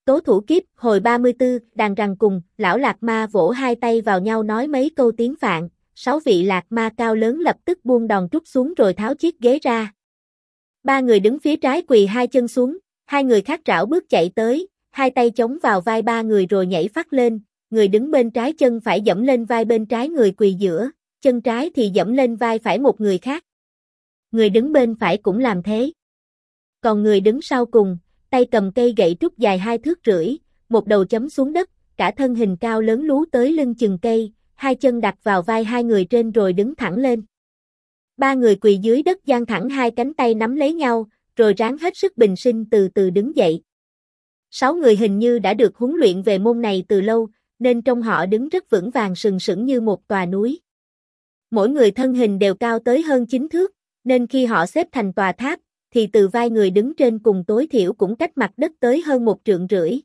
Tố thủ kiếp, hồi 34, đàn rằng cùng, lão Lạc Ma vỗ hai tay vào nhau nói mấy câu tiếng Phạn, 6 vị Lạc Ma cao lớn lập tức buông đòn trút xuống rồi tháo chiếc ghế ra. 3 người đứng phía trái quỳ hai chân xuống, 2 người khác rảo bước chạy tới, hai tay chống vào vai 3 người rồi nhảy phắt lên, người đứng bên trái chân phải giẫm lên vai bên trái người quỳ giữa, chân trái thì giẫm lên vai phải một người khác. Người đứng bên phải cũng làm thế. Còn người đứng sau cùng, tay cầm cây gậy trúc dài 2 thước rưỡi, một đầu chấm xuống đất, cả thân hình cao lớn lú tới lưng chừng cây, hai chân đặt vào vai 2 người trên rồi đứng thẳng lên. 3 người quỳ dưới đất dang thẳng hai cánh tay nắm lấy nhau, rồi ráng hết sức bình sinh từ từ đứng dậy. 6 người hình như đã được huấn luyện về môn này từ lâu, nên trông họ đứng rất vững vàng sừng sững như một tòa núi. Mỗi người thân hình đều cao tới hơn 9 thước, nên khi họ xếp thành tòa tháp, thì từ vai người đứng trên cùng tối thiểu cũng cách mặt đất tới hơn 1,5 trượng.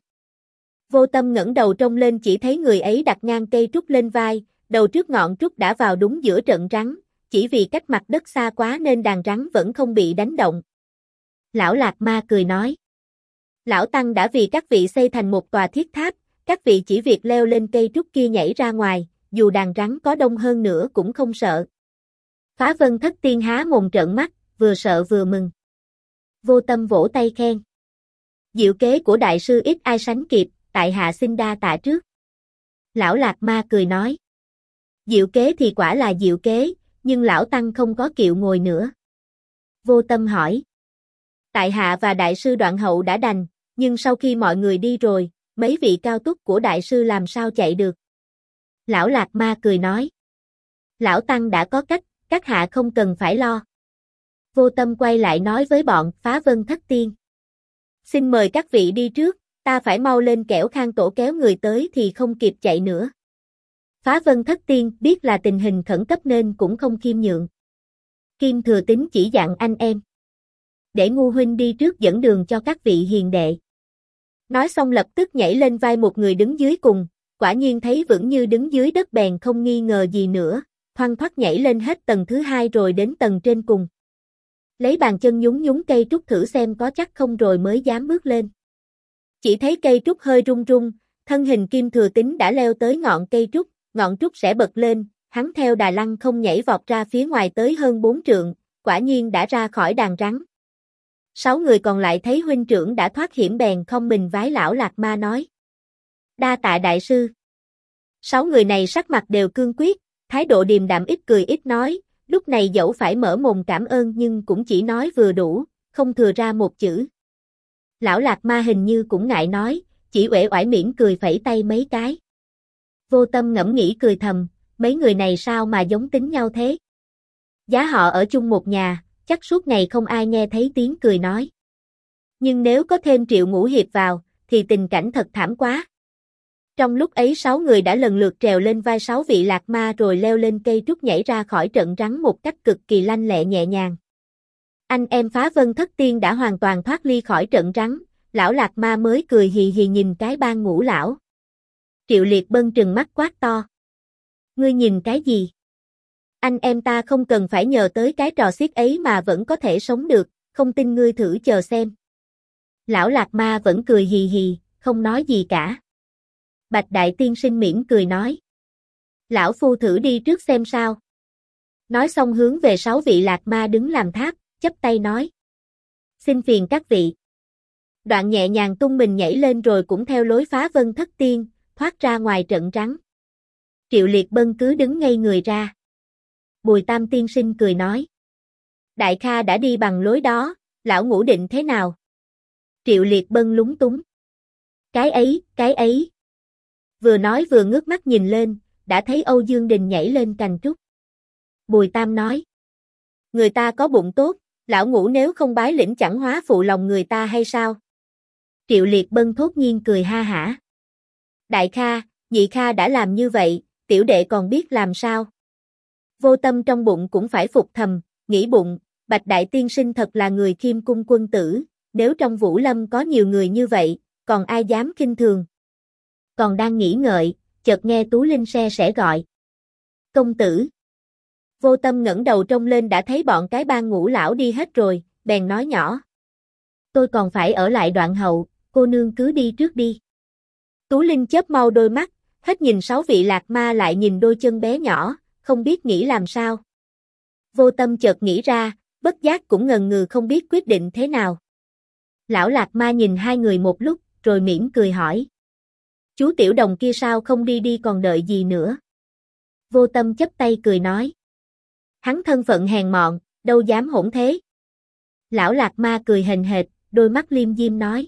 Vô Tâm ngẩng đầu trông lên chỉ thấy người ấy đặt ngang cây trúc lên vai, đầu trước ngọn trúc đã vào đúng giữa trận rắn, chỉ vì cách mặt đất xa quá nên đàn rắn vẫn không bị đánh động. Lão Lạc Ma cười nói: Lão Tăng đã vì các vị xây thành một tòa thiết tháp, các vị chỉ việc leo lên cây trúc kia nhảy ra ngoài, dù đàn rắn có đông hơn nữa cũng không sợ. Phá Vân Thất Tiên há mồm trợn mắt, vừa sợ vừa mừng. Vô Tâm vỗ tay khen: Diệu kế của đại sư ít ai sánh kịp, tại hạ xin đa tạ trước. Lão Lạc Ma cười nói: Diệu kế thì quả là diệu kế, nhưng lão Tăng không có kiệu ngồi nữa. Vô Tâm hỏi: Tại hạ và đại sư Đoạn Hậu đã đành, nhưng sau khi mọi người đi rồi, mấy vị cao túc của đại sư làm sao chạy được? Lão Lạc Ma cười nói: Lão Tăng đã có cách, các hạ không cần phải lo. Vô Tâm quay lại nói với bọn Phá Vân Thất Tiên: Xin mời các vị đi trước, ta phải mau lên kẻo Khang Tổ kéo người tới thì không kịp chạy nữa. Phá Vân Thất Tiên biết là tình hình khẩn cấp nên cũng không khiêm nhượng. Kim Thừa Tín chỉ dặn anh em: Để Ngu huynh đi trước dẫn đường cho các vị hiền đệ. Nói xong lập tức nhảy lên vai một người đứng dưới cùng, quả nhiên thấy vững như đứng dưới đất bèn không nghi ngờ gì nữa, thoăn thoắt nhảy lên hết tầng thứ 2 rồi đến tầng trên cùng. Lấy bàn chân nhúng nhúng cây trúc thử xem có chắc không rồi mới dám bước lên. Chỉ thấy cây trúc hơi rung rung, thân hình Kim Thừa Tín đã leo tới ngọn cây trúc, ngọn trúc sẽ bật lên, hắn theo đà lăng không nhảy vọt ra phía ngoài tới hơn 4 trượng, quả nhiên đã ra khỏi đàn rắn. 6 người còn lại thấy huynh trưởng đã thoát hiểm bèn không mình vái lão Lạc Ma nói: Đa tạ đại sư. 6 người này sắc mặt đều cương quyết, thái độ điềm đạm ít cười ít nói, lúc này dẫu phải mở mồm cảm ơn nhưng cũng chỉ nói vừa đủ, không thừa ra một chữ. Lão Lạc Ma hình như cũng ngại nói, chỉ uể oải mỉm cười phẩy tay mấy cái. Vô Tâm ngẫm nghĩ cười thầm, mấy người này sao mà giống tính nhau thế? Giá họ ở chung một nhà, chắc suốt ngày không ai nghe thấy tiếng cười nói. Nhưng nếu có thêm Triệu Ngũ Hiệp vào, thì tình cảnh thật thảm quá. Trong lúc ấy 6 người đã lần lượt trèo lên vai 6 vị Lạc Ma rồi leo lên cây trúc nhảy ra khỏi trận rắn một cách cực kỳ lanh lẹ nhẹ nhàng. Anh em Phá Vân Thất Tiên đã hoàn toàn thoát ly khỏi trận rắn, lão Lạc Ma mới cười hì hì nhìn cái Ban Ngũ lão. Triệu Liệt Bân trừng mắt quát to: Ngươi nhìn cái gì? Anh em ta không cần phải nhờ tới cái trò xiết ấy mà vẫn có thể sống được, không tin ngươi thử chờ xem. Lão Lạc Ma vẫn cười hì hì, không nói gì cả. Bạch Đại Tiên Sinh mỉm cười nói: Lão Phu thử đi trước xem sao. Nói xong hướng về 6 vị Lạc Ma đứng làm tháp, chắp tay nói: Xin phiền các vị. Đoạn nhẹ nhàng tung mình nhảy lên rồi cũng theo lối Phá Vân Thất Tiên, thoát ra ngoài trận rắn. Triệu Liệt Bân cứ đứng ngây người ra. Bùi Tam Tiên Sinh cười nói: Đại Kha đã đi bằng lối đó, lão Ngũ định thế nào? Triệu Liệt Bân lúng túng: Cái ấy. Vừa nói vừa ngước mắt nhìn lên, đã thấy Âu Dương Đình nhảy lên cành trúc. Bùi Tam nói: Người ta có bụng tốt, lão Ngũ nếu không bái lĩnh chẳng hóa phụ lòng người ta hay sao? Triệu Liệt Bân thốt nhiên cười ha hả: Đại Kha, Nhị Kha đã làm như vậy, tiểu đệ còn biết làm sao? Vô Tâm trong bụng cũng phải phục thầm, nghĩ bụng, Bạch Đại Tiên Sinh thật là người khiêm cung quân tử, nếu trong Vũ Lâm có nhiều người như vậy, còn ai dám khinh thường. Còn đang nghĩ ngợi, chợt nghe Tú Linh sẽ gọi: Công tử. Vô Tâm ngẩng đầu trông lên đã thấy bọn cái Ban Ngũ lão đi hết rồi, bèn nói nhỏ: Tôi còn phải ở lại Đoạn Hậu, cô nương cứ đi trước đi. Tú Linh chớp mau đôi mắt, hết nhìn 6 vị lạc ma lại nhìn đôi chân bé nhỏ, không biết nghĩ làm sao. Vô Tâm chợt nghĩ ra, bất giác cũng ngần ngừ không biết quyết định thế nào. Lão lạc ma nhìn hai người một lúc, rồi mỉm cười hỏi. Chú Tiểu Đồng kia sao không đi đi còn đợi gì nữa? Vô Tâm chắp tay cười nói. Hắn thân phận hèn mọn, đâu dám hỗn thế. Lão lạc ma cười hềnh hệt, đôi mắt liêm diêm nói.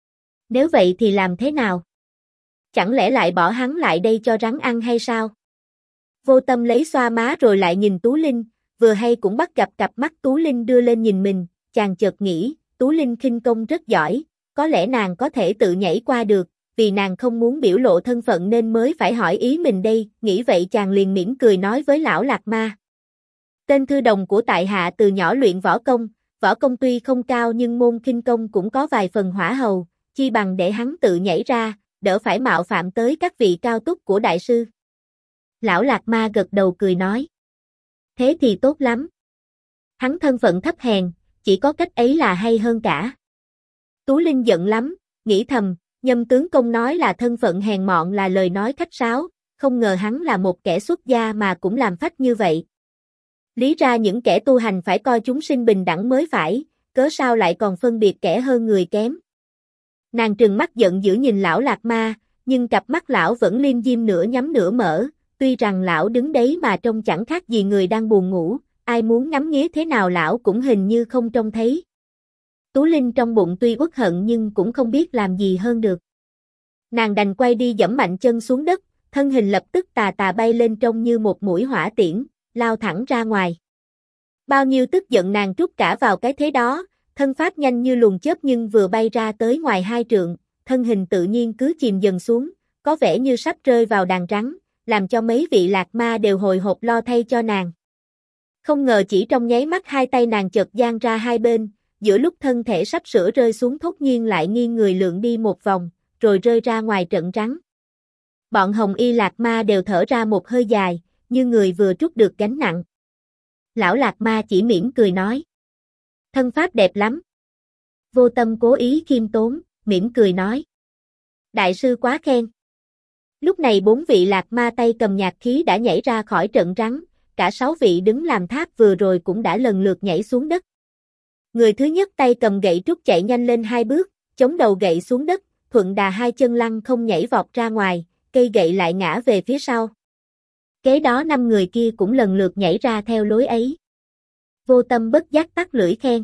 Nếu vậy thì làm thế nào? Chẳng lẽ lại bỏ hắn lại đây cho rắn ăn hay sao? Vô Tâm lấy xoa má rồi lại nhìn Tú Linh, vừa hay cũng bắt gặp cặp mắt Tú Linh đưa lên nhìn mình, chàng chợt nghĩ, Tú Linh khinh công rất giỏi, có lẽ nàng có thể tự nhảy qua được, vì nàng không muốn biểu lộ thân phận nên mới phải hỏi ý mình đây, nghĩ vậy chàng liền mỉm cười nói với lão lạc ma. Tên thư đồng của tại hạ từ nhỏ luyện võ công tuy không cao nhưng môn khinh công cũng có vài phần hỏa hầu, chi bằng để hắn tự nhảy ra, đỡ phải mạo phạm tới các vị cao túc của đại sư. Lão lạc ma gật đầu cười nói. Thế thì tốt lắm. Hắn thân phận thấp hèn, chỉ có cách ấy là hay hơn cả. Tú Linh giận lắm, nghĩ thầm, Nhâm tướng công nói là thân phận hèn mọn là lời nói khách sáo, không ngờ hắn là một kẻ xuất gia mà cũng làm phách như vậy. Lý ra những kẻ tu hành phải coi chúng sinh bình đẳng mới phải, cớ sao lại còn phân biệt kẻ hơn người kém. Nàng trừng mắt giận dữ nhìn lão lạc ma, nhưng cặp mắt lão vẫn liêm diêm nửa nhắm nửa mở, tuy rằng lão đứng đấy mà trông chẳng khác gì người đang buồn ngủ, ai muốn ngắm nghía thế nào lão cũng hình như không trông thấy. Tú Linh trong bụng tuy uất hận nhưng cũng không biết làm gì hơn được. Nàng đành quay đi giẫm mạnh chân xuống đất, thân hình lập tức tà tà bay lên trông như một mũi hỏa tiễn, lao thẳng ra ngoài. Bao nhiêu tức giận nàng trút cả vào cái thế đó, thân pháp nhanh như luồng chớp nhưng vừa bay ra tới ngoài 2 trượng, thân hình tự nhiên cứ chìm dần xuống, có vẻ như sắp rơi vào đàn rắn, làm cho mấy vị lạc ma đều hồi hộp lo thay cho nàng. Không ngờ chỉ trong nháy mắt hai tay nàng chợt dang ra hai bên, giữa lúc thân thể sắp sửa rơi xuống thốt nhiên lại nghiêng người lượn đi một vòng, rồi rơi ra ngoài trận rắn. Bọn hồng y lạc ma đều thở ra một hơi dài, như người vừa trút được gánh nặng. Lão lạc ma chỉ mỉm cười nói. Thân pháp đẹp lắm. Vô Tâm cố ý khiêm tốn, mỉm cười nói. Đại sư quá khen. Lúc này 4 vị lạc ma tay cầm nhạc khí đã nhảy ra khỏi trận rắn, cả 6 vị đứng làm tháp vừa rồi cũng đã lần lượt nhảy xuống đất. Người thứ nhất tay cầm gậy trúc chạy nhanh lên 2 bước, chống đầu gậy xuống đất, thuận đà 2 chân lăn không nhảy vọt ra ngoài, cây gậy lại ngã về phía sau. Kế đó 5 người kia cũng lần lượt nhảy ra theo lối ấy. Vô Tâm bất giác tắt lưỡi khen.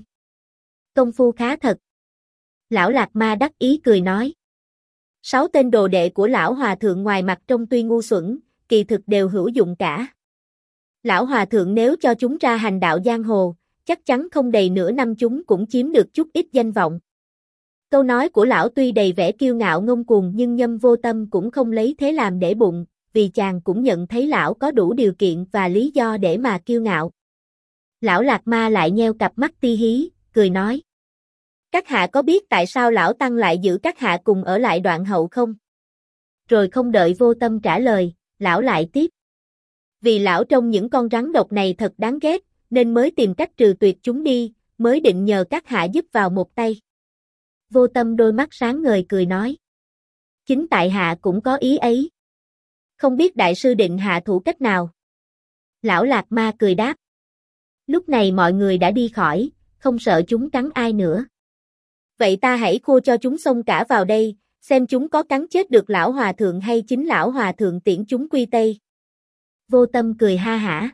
Công phu khá thật. Lão lạc ma đắc ý cười nói. 6 tên đồ đệ của lão hòa thượng ngoài mặt trông tuy ngu xuẩn, kỳ thực đều hữu dụng cả. Lão hòa thượng nếu cho chúng ra hành đạo giang hồ, chắc chắn không đầy nửa năm chúng cũng chiếm được chút ít danh vọng. Câu nói của lão tuy đầy vẻ kiêu ngạo ngông cuồng nhưng Nhâm Vô Tâm cũng không lấy thế làm để bụng, vì chàng cũng nhận thấy lão có đủ điều kiện và lý do để mà kiêu ngạo. Lão lạc ma lại nheo cặp mắt ti hí, cười nói. Các hạ có biết tại sao lão tăng lại giữ các hạ cùng ở lại Đoạn Hậu không? Rồi không đợi Vô Tâm trả lời, lão lại tiếp. Vì lão trông những con rắn độc này thật đáng ghét, nên mới tìm cách trừ tuyệt chúng đi, mới định nhờ các hạ giúp vào một tay. Vô Tâm đôi mắt sáng ngời cười nói. Chính tại hạ cũng có ý ấy. Không biết đại sư định hạ thủ cách nào? Lão lạc ma cười đáp. Lúc này mọi người đã đi khỏi, không sợ chúng cắn ai nữa. Vậy ta hãy khua cho chúng xông cả vào đây, xem chúng có cắn chết được lão hòa thượng hay chính lão hòa thượng tiễn chúng quy tây. Vô Tâm cười ha hả.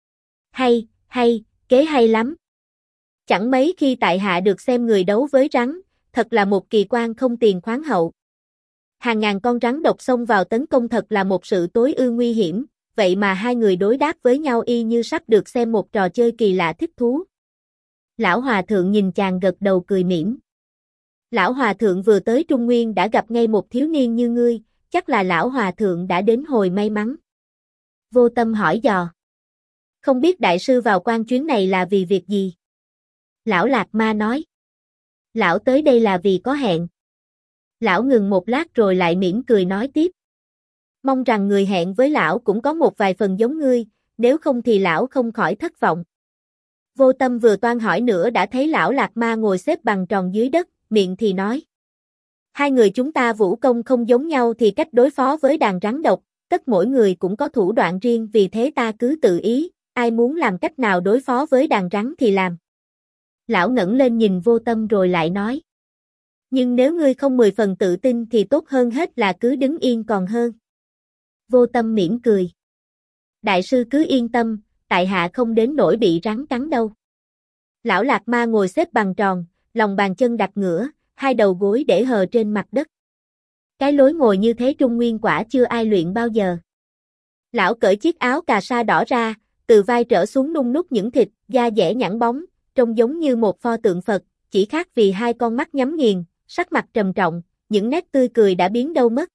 Hay, kế hay lắm. Chẳng mấy khi tại hạ được xem người đấu với rắn, thật là một kỳ quan không tiền khoáng hậu. Hàng ngàn con rắn độc xông vào tấn công thật là một sự tối ư nguy hiểm, vậy mà hai người đối đáp với nhau y như sắp được xem một trò chơi kỳ lạ thích thú. Lão hòa thượng nhìn chàng gật đầu cười mỉm. Lão hòa thượng vừa tới Trung Nguyên đã gặp ngay một thiếu niên như ngươi, chắc là lão hòa thượng đã đến hồi may mắn. Vô Tâm hỏi dò. Không biết đại sư vào quan chuyến này là vì việc gì? Lão lạc ma nói. Lão tới đây là vì có hẹn. Lão ngừng một lát rồi lại mỉm cười nói tiếp. Mong rằng người hẹn với lão cũng có một vài phần giống ngươi, nếu không thì lão không khỏi thất vọng. Vô Tâm vừa toan hỏi nữa đã thấy lão lạc ma ngồi xếp bằng tròn dưới đất, miệng thì nói. Hai người chúng ta vũ công không giống nhau thì cách đối phó với đàn rắn độc, tất mỗi người cũng có thủ đoạn riêng vì thế ta cứ tự ý, ai muốn làm cách nào đối phó với đàn rắn thì làm. Lão ngẩng lên nhìn Vô Tâm rồi lại nói. Nhưng nếu ngươi không 10 phần tự tin thì tốt hơn hết là cứ đứng yên còn hơn. Vô Tâm mỉm cười. Đại sư cứ yên tâm, tại hạ không đến nỗi bị rắn cắn đâu. Lão Lạc Ma ngồi xếp bằng tròn, lòng bàn chân đặt ngửa, hai đầu gối để hờ trên mặt đất. Cái lối ngồi như thế Trung Nguyên quả chưa ai luyện bao giờ. Lão cởi chiếc áo cà sa đỏ ra, từ vai trở xuống nung nút những thịt, da dẻ nhẵn bóng, trông giống như một pho tượng Phật, chỉ khác vì hai con mắt nhắm nghiền, sắc mặt trầm trọng, những nét tươi cười đã biến đâu mất.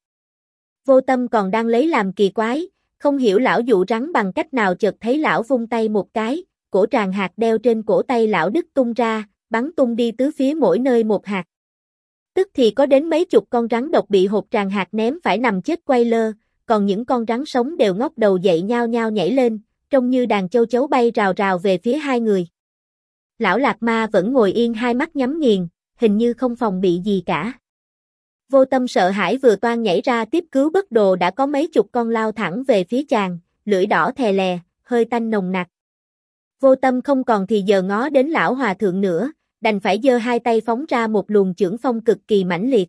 Vô Tâm còn đang lấy làm kỳ quái, không hiểu lão dụ rắn bằng cách nào chợt thấy lão vung tay một cái, cổ tràng hạt đeo trên cổ tay lão đứt tung ra, bắn tung đi tứ phía mỗi nơi một hạt. Tức thì có đến mấy chục con rắn độc bị hột tràng hạt ném phải nằm chết quay lơ, còn những con rắn sống đều ngóc đầu dậy nhao nhao nhảy lên, trông như đàn châu chấu bay rào rào về phía hai người. Lão Lạc Ma vẫn ngồi yên hai mắt nhắm nghiền, hình như không phòng bị gì cả. Vô Tâm sợ hãi vừa toan nhảy ra tiếp cứu bất đồ đã có mấy chục con lao thẳng về phía chàng, lưỡi đỏ thè lè, hơi tanh nồng nặc. Vô Tâm không còn thì giờ ngó đến lão hòa thượng nữa, đành phải giơ hai tay phóng ra một luồng chưởng phong cực kỳ mãnh liệt.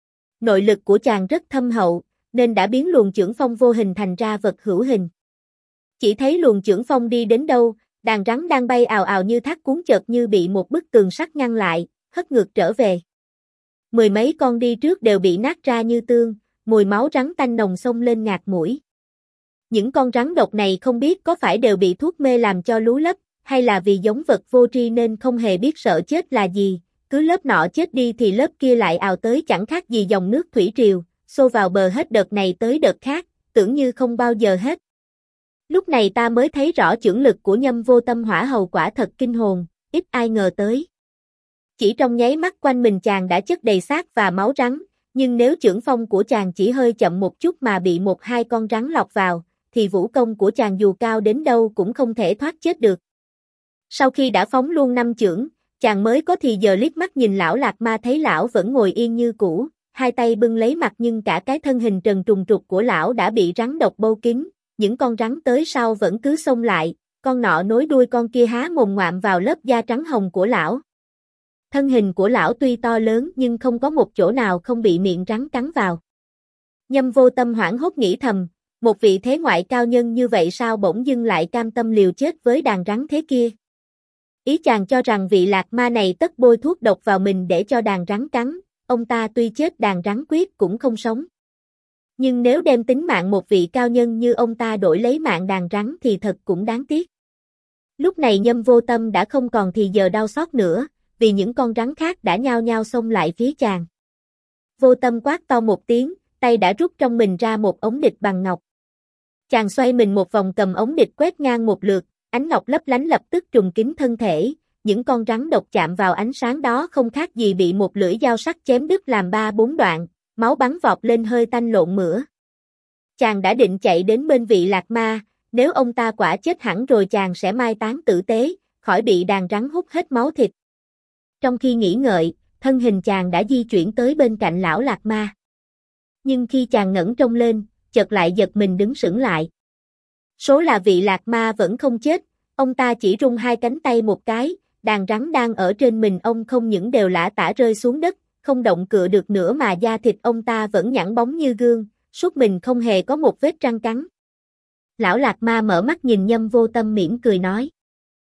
Nội lực của chàng rất thâm hậu, nên đã biến luồng chưởng phong vô hình thành ra vật hữu hình. Chỉ thấy luồng chưởng phong đi đến đâu, đàn rắn đang bay ào ào như thác cuốn chợt như bị một bức tường sắt ngăn lại, hất ngược trở về. Mười mấy con đi trước đều bị nát ra như tương, mùi máu rắn tanh nồng xông lên ngạt mũi. Những con rắn độc này không biết có phải đều bị thuốc mê làm cho lú lấp, hay là vì giống vật vô tri nên không hề biết sợ chết là gì, cứ lớp nọ chết đi thì lớp kia lại ào tới chẳng khác gì dòng nước thủy triều, xô vào bờ hết đợt này tới đợt khác, tưởng như không bao giờ hết. Lúc này ta mới thấy rõ chưởng lực của Nhâm Vô Tâm hỏa hầu quả thật kinh hồn, ít ai ngờ tới. Chỉ trong nháy mắt quanh mình chàng đã chất đầy xác và máu rắn, nhưng nếu chưởng phong của chàng chỉ hơi chậm một chút mà bị một hai con rắn lọt vào, thì vũ công của chàng dù cao đến đâu cũng không thể thoát chết được. Sau khi đã phóng luôn 5 chưởng, chàng mới có thì giờ liếc mắt nhìn lão Lạc Ma thấy lão vẫn ngồi yên như cũ, hai tay bưng lấy mặt nhưng cả cái thân hình trần trùng trục của lão đã bị rắn độc bâu kín, những con rắn tới sau vẫn cứ xông lại, con nọ nối đuôi con kia há mồm ngoạm vào lớp da trắng hồng của lão. Thân hình của lão tuy to lớn nhưng không có một chỗ nào không bị miệng rắn cắn vào. Nhâm Vô Tâm hoảng hốt nghĩ thầm, một vị thế ngoại cao nhân như vậy sao bỗng dưng lại cam tâm liều chết với đàn rắn thế kia. Ý chàng cho rằng vị Lạc Ma này tất bôi thuốc độc vào mình để cho đàn rắn cắn, ông ta tuy chết đàn rắn quyết cũng không sống. Nhưng nếu đem tính mạng một vị cao nhân như ông ta đổi lấy mạng đàn rắn thì thật cũng đáng tiếc. Lúc này Nhâm Vô Tâm đã không còn thì giờ đau xót nữa, vì những con rắn khác đã nhao nhao xông lại phía chàng. Vô Tâm quát to một tiếng, tay đã rút trong mình ra một ống địch bằng ngọc. Chàng xoay mình một vòng cầm ống địch quét ngang một lượt, ánh ngọc lấp lánh lập tức trùm kín thân thể, những con rắn độc chạm vào ánh sáng đó không khác gì bị một lưỡi dao sắc chém đứt làm 3-4 đoạn, máu bắn vọt lên hơi tanh lộn mửa. Chàng đã định chạy đến bên vị Lạc Ma, nếu ông ta quả chết hẳn rồi chàng sẽ mai táng tử tế, khỏi bị đàn rắn hút hết máu thịt. Trong khi nghĩ ngợi, thân hình chàng đã di chuyển tới bên cạnh lão Lạc Ma. Nhưng khi chàng ngẩng trông lên, chợt lại giật mình đứng sững lại. Số là vị Lạc Ma vẫn không chết, ông ta chỉ rung hai cánh tay một cái, đàn rắn đang ở trên mình ông không những đều lả tả rơi xuống đất, không động cựa được nữa mà da thịt ông ta vẫn nhẵn bóng như gương, suốt mình không hề có một vết răng cắn. Lão Lạc Ma mở mắt nhìn Nhâm Vô Tâm mỉm cười nói.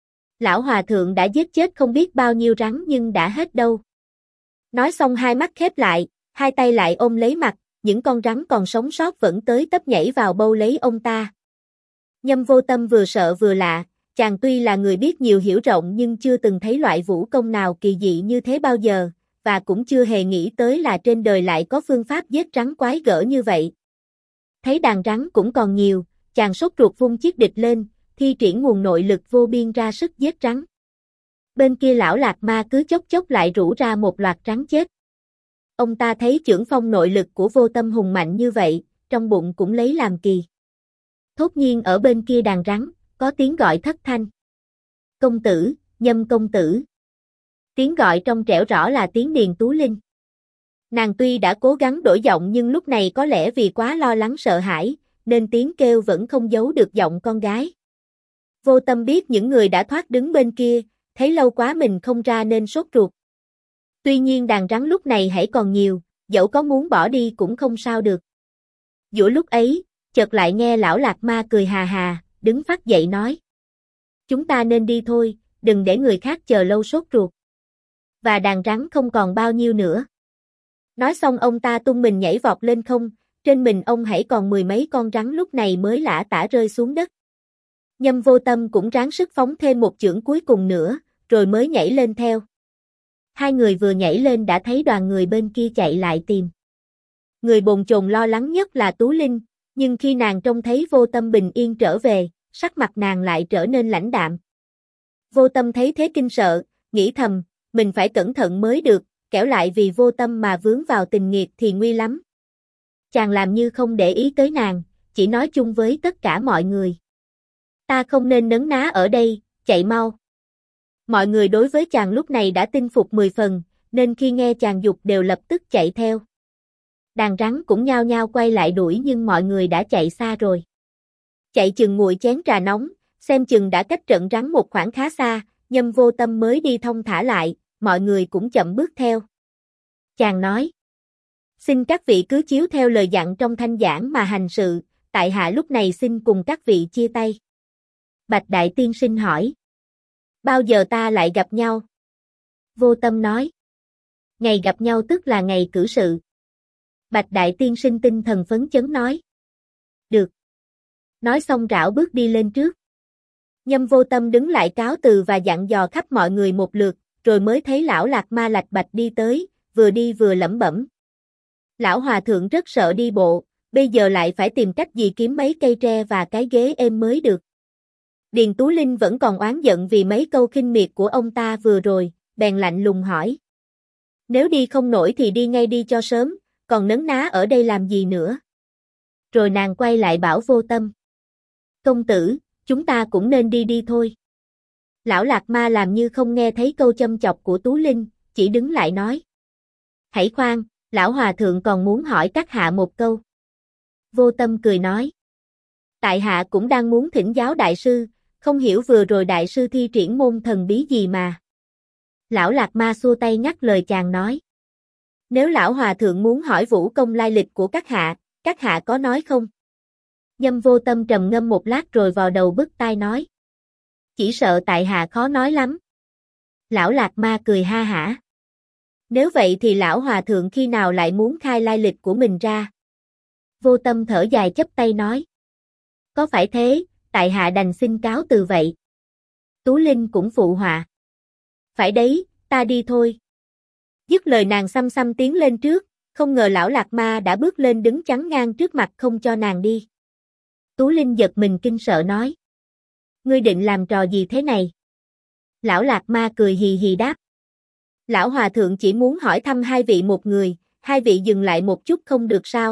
Lão Hòa Thượng đã giết chết không biết bao nhiêu rắn nhưng đã hết đâu. Nói xong hai mắt khép lại, hai tay lại ôm lấy mặt, những con rắn còn sống sót vẫn tới tấp nhảy vào bâu lấy ông ta. Nhâm Vô Tâm vừa sợ vừa lạ, chàng tuy là người biết nhiều hiểu rộng nhưng chưa từng thấy loại vũ công nào kỳ dị như thế bao giờ, và cũng chưa hề nghĩ tới là trên đời lại có phương pháp giết rắn quái gở như vậy. Thấy đàn rắn cũng còn nhiều, chàng sốt ruột vung chiếc địch lên, thi triển nguồn nội lực vô biên ra sức giết rắn. Bên kia lão Lạc Ma cứ chốc chốc lại rủ ra một loạt rắn chết. Ông ta thấy chưởng phong nội lực của Vô Tâm hùng mạnh như vậy, trong bụng cũng lấy làm kỳ. Thốt nhiên ở bên kia đàn rắn, có tiếng gọi thất thanh. Công tử, Nhâm công tử. Tiếng gọi trong trẻo rõ là tiếng Điền Tú Linh. Nàng tuy đã cố gắng đổi giọng nhưng lúc này có lẽ vì quá lo lắng sợ hãi, nên tiếng kêu vẫn không giấu được giọng con gái. Vô Tâm biết những người đã thoát đứng bên kia, thấy lâu quá mình không ra nên sốt ruột. Tuy nhiên đàn rắn lúc này hãy còn nhiều, dẫu có muốn bỏ đi cũng không sao được. Giữa lúc ấy, chợt lại nghe lão Lạc Ma cười hà hà, đứng phắt dậy nói. Chúng ta nên đi thôi, đừng để người khác chờ lâu sốt ruột. Và đàn rắn không còn bao nhiêu nữa. Nói xong ông ta tung mình nhảy vọt lên không, trên mình ông hãy còn mười mấy con rắn lúc này mới lả tả rơi xuống đất. Nhâm Vô Tâm cũng ráng sức phóng thêm một chưởng cuối cùng nữa, rồi mới nhảy lên theo. Hai người vừa nhảy lên đã thấy đoàn người bên kia chạy lại tìm. Người bồn chồn lo lắng nhất là Tú Linh, nhưng khi nàng trông thấy Vô Tâm bình yên trở về, sắc mặt nàng lại trở nên lãnh đạm. Vô Tâm thấy thế kinh sợ, nghĩ thầm, mình phải cẩn thận mới được, kẻo lại vì Vô Tâm mà vướng vào tình nghiệt thì nguy lắm. Chàng làm như không để ý tới nàng, chỉ nói chung với tất cả mọi người. Ta không nên nấn ná ở đây, chạy mau. Mọi người đối với chàng lúc này đã tin phục 10 phần, nên khi nghe chàng dục đều lập tức chạy theo. Đàn rắn cũng nhao nhao quay lại đuổi nhưng mọi người đã chạy xa rồi. Chạy chừng nguội chén trà nóng, xem chừng đã cách trận rắn một khoảng khá xa, Nhâm Vô Tâm mới đi thong thả lại, mọi người cũng chậm bước theo. Chàng nói, xin các vị cứ chiếu theo lời dặn trong thanh giảng mà hành sự, tại hạ lúc này xin cùng các vị chia tay. Bạch Đại Tiên Sinh hỏi, bao giờ ta lại gặp nhau? Vô Tâm nói, ngày gặp nhau tức là ngày cử sự. Bạch Đại Tiên Sinh tinh thần phấn chấn nói, được. Nói xong rảo bước đi lên trước. Nhâm Vô Tâm đứng lại cáo từ và dặn dò khắp mọi người một lượt, rồi mới thấy lão Lạc Ma lạch bạch đi tới, vừa đi vừa lẩm bẩm. Lão Hòa Thượng rất sợ đi bộ, bây giờ lại phải tìm cách gì kiếm mấy cây tre và cái ghế êm mới được. Điền Tú Linh vẫn còn oán giận vì mấy câu khinh miệt của ông ta vừa rồi, bèn lạnh lùng hỏi. Nếu đi không nổi thì đi ngay đi cho sớm, còn nấn ná ở đây làm gì nữa? Rồi nàng quay lại bảo Vô Tâm. Công tử, chúng ta cũng nên đi đi thôi. Lão Lạc Ma làm như không nghe thấy câu châm chọc của Tú Linh, chỉ đứng lại nói. Hãy khoan, lão Hòa Thượng còn muốn hỏi các hạ một câu. Vô Tâm cười nói. Tại hạ cũng đang muốn thỉnh giáo đại sư, không hiểu vừa rồi đại sư thi triển môn thần bí gì mà. Lão Lạc Ma xua tay ngắt lời chàng nói. Nếu lão Hòa Thượng muốn hỏi vũ công lai lịch của các hạ có nói không? Nhâm Vô Tâm trầm ngâm một lát rồi vào đầu bứt tai nói. Chỉ sợ tại hạ khó nói lắm. Lão Lạc Ma cười ha hả. Nếu vậy thì lão Hòa Thượng khi nào lại muốn khai lai lịch của mình ra? Vô Tâm thở dài chắp tay nói. Có phải thế, tại hạ đành xin cáo từ vậy. Tú Linh cũng phụ họa. Phải đấy, ta đi thôi. Dứt lời nàng xăm xăm tiến lên trước, không ngờ lão Lạc Ma đã bước lên đứng chắn ngang trước mặt không cho nàng đi. Tú Linh giật mình kinh sợ nói. Ngươi định làm trò gì thế này? Lão Lạc Ma cười hì hì đáp. Lão Hòa Thượng chỉ muốn hỏi thăm hai vị một người, hai vị dừng lại một chút không được sao?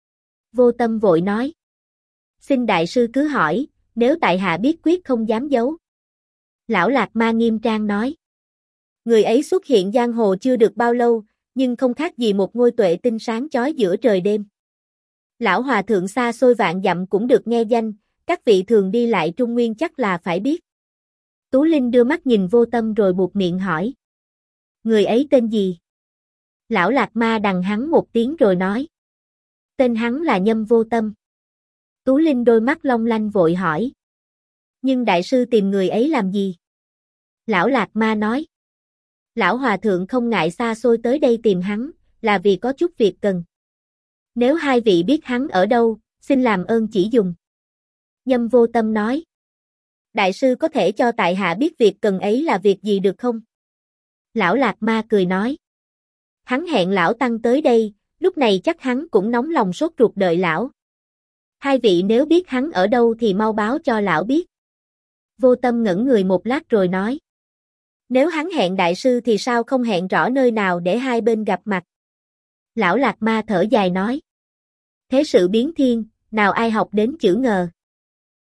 Vô Tâm vội nói. Xin đại sư cứ hỏi, nếu tại hạ biết quyết không dám giấu. Lão Lạc Ma nghiêm trang nói. Người ấy xuất hiện giang hồ chưa được bao lâu, nhưng không khác gì một ngôi tuệ tinh sáng chói giữa trời đêm. Lão Hòa Thượng xa xôi vạn dặm cũng được nghe danh, các vị thường đi lại Trung Nguyên chắc là phải biết. Tú Linh đưa mắt nhìn Vô Tâm rồi buột miệng hỏi. Người ấy tên gì? Lão Lạc Ma đằng hắn một tiếng rồi nói. Tên hắn là Nhâm Vô Tâm. Tú Linh đôi mắt long lanh vội hỏi. Nhưng đại sư tìm người ấy làm gì? Lão Lạc Ma nói. Lão Hòa Thượng không ngại xa xôi tới đây tìm hắn, là vì có chút việc cần. Nếu hai vị biết hắn ở đâu, xin làm ơn chỉ dùng. Nhâm Vô Tâm nói. Đại sư có thể cho tại hạ biết việc cần ấy là việc gì được không? Lão Lạc Ma cười nói. Hắn hẹn lão tăng tới đây, lúc này chắc hắn cũng nóng lòng sốt ruột đợi lão. Hai vị nếu biết hắn ở đâu thì mau báo cho lão biết. Vô Tâm ngẩn người một lát rồi nói. Nếu hắn hẹn đại sư thì sao không hẹn rõ nơi nào để hai bên gặp mặt? Lão Lạc Ma thở dài nói. Thế sự biến thiên, nào ai học đến chữ ngờ.